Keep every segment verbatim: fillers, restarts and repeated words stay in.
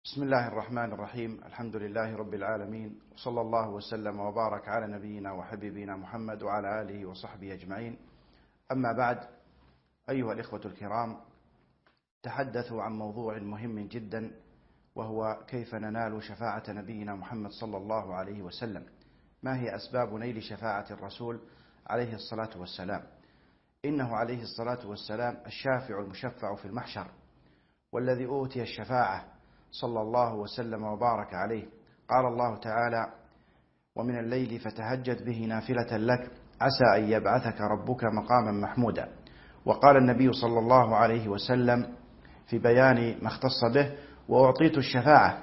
بسم الله الرحمن الرحيم. الحمد لله رب العالمين، وصلى الله وسلم وبارك على نبينا وحبيبنا محمد وعلى آله وصحبه أجمعين. أما بعد، أيها الإخوة الكرام، تحدثوا عن موضوع مهم جدا، وهو كيف ننال شفاعة نبينا محمد صلى الله عليه وسلم. ما هي أسباب نيل شفاعة الرسول عليه الصلاة والسلام؟ إنه عليه الصلاة والسلام الشافع المشفع في المحشر، والذي أوتي الشفاعة صلى الله وسلم وبارك عليه. قال الله تعالى: ومن الليل فتهجد به نافلة لك عسى أن يبعثك ربك مقاما محمودا. وقال النبي صلى الله عليه وسلم في بيان ما اختص به: وأعطيت الشفاعة.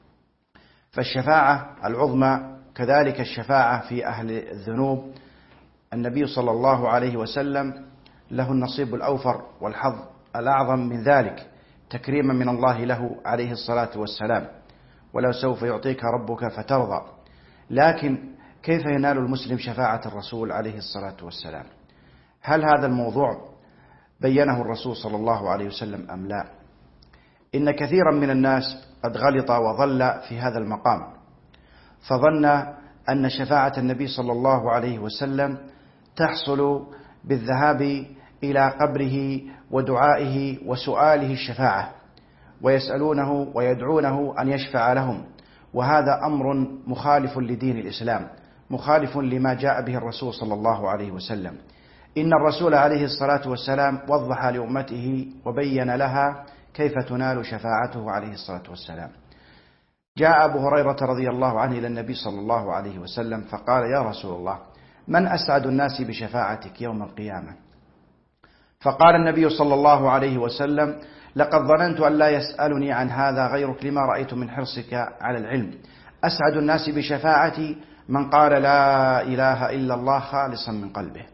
فالشفاعة العظمى كذلك الشفاعة في أهل الذنوب، النبي صلى الله عليه وسلم له النصيب الأوفر والحظ الأعظم من ذلك، تكريما من الله له عليه الصلاة والسلام. ولو سوف يعطيك ربك فترضى. لكن كيف ينال المسلم شفاعة الرسول عليه الصلاة والسلام؟ هل هذا الموضوع بينه الرسول صلى الله عليه وسلم أم لا؟ إن كثيرا من الناس قد غلط وضل في هذا المقام، فظن أن شفاعة النبي صلى الله عليه وسلم تحصل بالذهاب إلى قبره ودعائه وسؤاله الشفاعة، ويسألونه ويدعونه أن يشفع لهم. وهذا أمر مخالف لدين الإسلام، مخالف لما جاء به الرسول صلى الله عليه وسلم. إن الرسول عليه الصلاة والسلام وضح لأمته وبين لها كيف تنال شفاعته عليه الصلاة والسلام. جاء أبو هريرة رضي الله عنه إلى النبي صلى الله عليه وسلم فقال: يا رسول الله، من أسعد الناس بشفاعتك يوم القيامة؟ فقال النبي صلى الله عليه وسلم: لقد ظننت أن لا يسألني عن هذا غيرك لما رأيت من حرصك على العلم. أسعد الناس بشفاعتي من قال لا إله إلا الله خالصا من قلبه.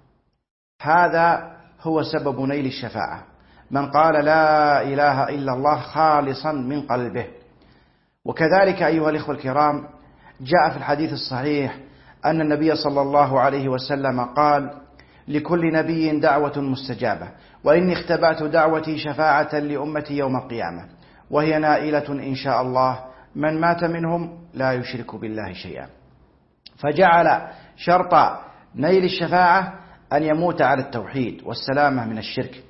هذا هو سبب نيل الشفاعة، من قال لا إله إلا الله خالصا من قلبه. وكذلك أيها الإخوة الكرام، جاء في الحديث الصحيح أن النبي صلى الله عليه وسلم قال: لكل نبي دعوة مستجابة، وإني اختبأت دعوتي شفاعة لأمتي يوم القيامة، وهي نائلة إن شاء الله من مات منهم لا يشرك بالله شيئا. فجعل شرط نيل الشفاعة أن يموت على التوحيد والسلامة من الشرك.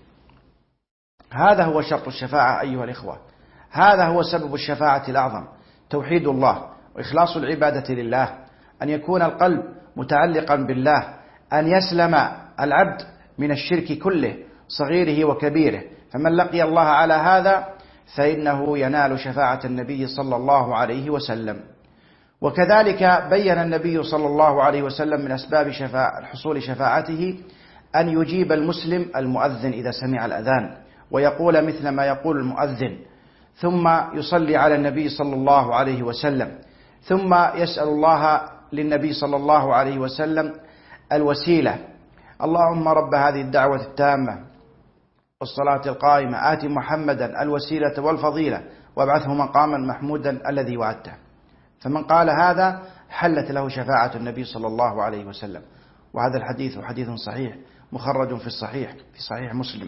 هذا هو شرط الشفاعة أيها الإخوة، هذا هو سبب الشفاعة الأعظم، توحيد الله وإخلاص العبادة لله، أن يكون القلب متعلقا بالله، أن يسلم العبد من الشرك كله صغيره وكبيره. فمن لقي الله على هذا فإنه ينال شفاعة النبي صلى الله عليه وسلم. وكذلك بين النبي صلى الله عليه وسلم من أسباب شفاعة حصول شفاعته أن يجيب المسلم المؤذن إذا سمع الأذان، ويقول مثل ما يقول المؤذن، ثم يصلي على النبي صلى الله عليه وسلم، ثم يسأل الله للنبي صلى الله عليه وسلم الوسيلة: اللهم رب هذه الدعوة التامة والصلاة القائمة آت محمدا الوسيلة والفضيلة وابعثه مقاما محمودا الذي وعدته. فمن قال هذا حلت له شفاعة النبي صلى الله عليه وسلم. وهذا الحديث حديث صحيح مخرج في الصحيح في صحيح مسلم.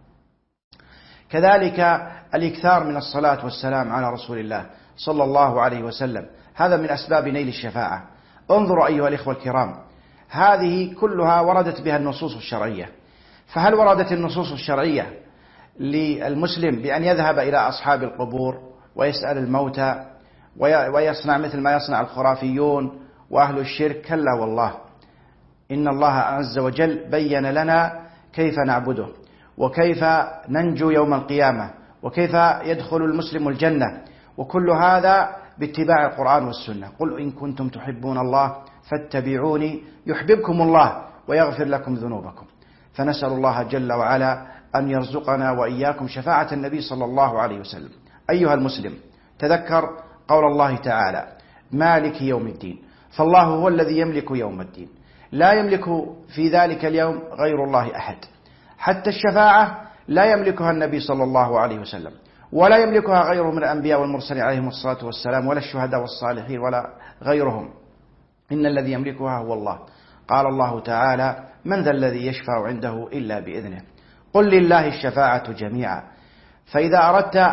كذلك الإكثار من الصلاة والسلام على رسول الله صلى الله عليه وسلم، هذا من أسباب نيل الشفاعة. انظروا أيها الإخوة الكرام، هذه كلها وردت بها النصوص الشرعية. فهل وردت النصوص الشرعية للمسلم بأن يذهب إلى أصحاب القبور ويسأل الموتى ويصنع مثل ما يصنع الخرافيون وأهل الشرك؟ كلا والله، إن الله عز وجل بين لنا كيف نعبده، وكيف ننجو يوم القيامة، وكيف يدخل المسلم الجنة، وكل هذا باتباع القرآن والسنة. قل إن كنتم تحبون الله فاتبعوني يحببكم الله ويغفر لكم ذنوبكم. فنسأل الله جل وعلا أن يرزقنا وإياكم شفاعة النبي صلى الله عليه وسلم. أيها المسلم، تذكر قول الله تعالى: مالك يوم الدين. فالله هو الذي يملك يوم الدين، لا يملك في ذلك اليوم غير الله أحد. حتى الشفاعة لا يملكها النبي صلى الله عليه وسلم، ولا يملكها غيره من الأنبياء والمرسلين عليهم الصلاة والسلام، ولا الشهداء والصالحين ولا غيرهم. إن الذي يملكها هو الله. قال الله تعالى: من ذا الذي يشفع عنده إلا بإذنه. قل لله الشفاعة جميعا. فإذا أردت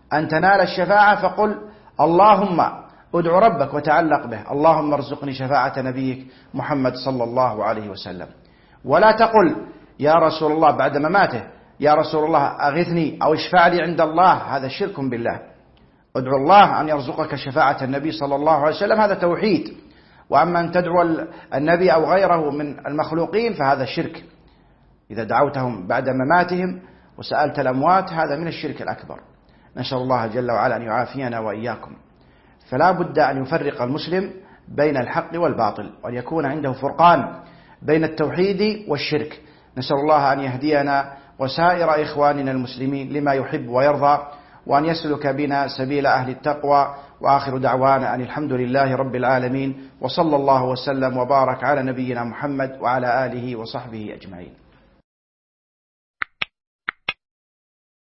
أن تنال الشفاعة فقل اللهم ادع ربك وتعلق به، اللهم ارزقني شفاعة نبيك محمد صلى الله عليه وسلم. ولا تقل يا رسول الله بعد مماته يا رسول الله أغثني أو اشفع لي عند الله، هذا شرك بالله. ادعو الله أن يرزقك شفاعة النبي صلى الله عليه وسلم، هذا توحيد. وأما أن تدعو النبي أو غيره من المخلوقين فهذا شرك. إذا دعوتهم بعد مماتهم وسألت الأموات هذا من الشرك الأكبر. نسأل الله جل وعلا أن يعافينا وإياكم. فلا بد أن يفرق المسلم بين الحق والباطل، وأن يكون عنده فرقان بين التوحيد والشرك. نسأل الله أن يهدينا وسائر إخواننا المسلمين لما يحب ويرضى، وأن يسلك بنا سبيل أهل التقوى. وآخر دعوانا أن الحمد لله رب العالمين، وصلى الله وسلم وبارك على نبينا محمد وعلى آله وصحبه أجمعين.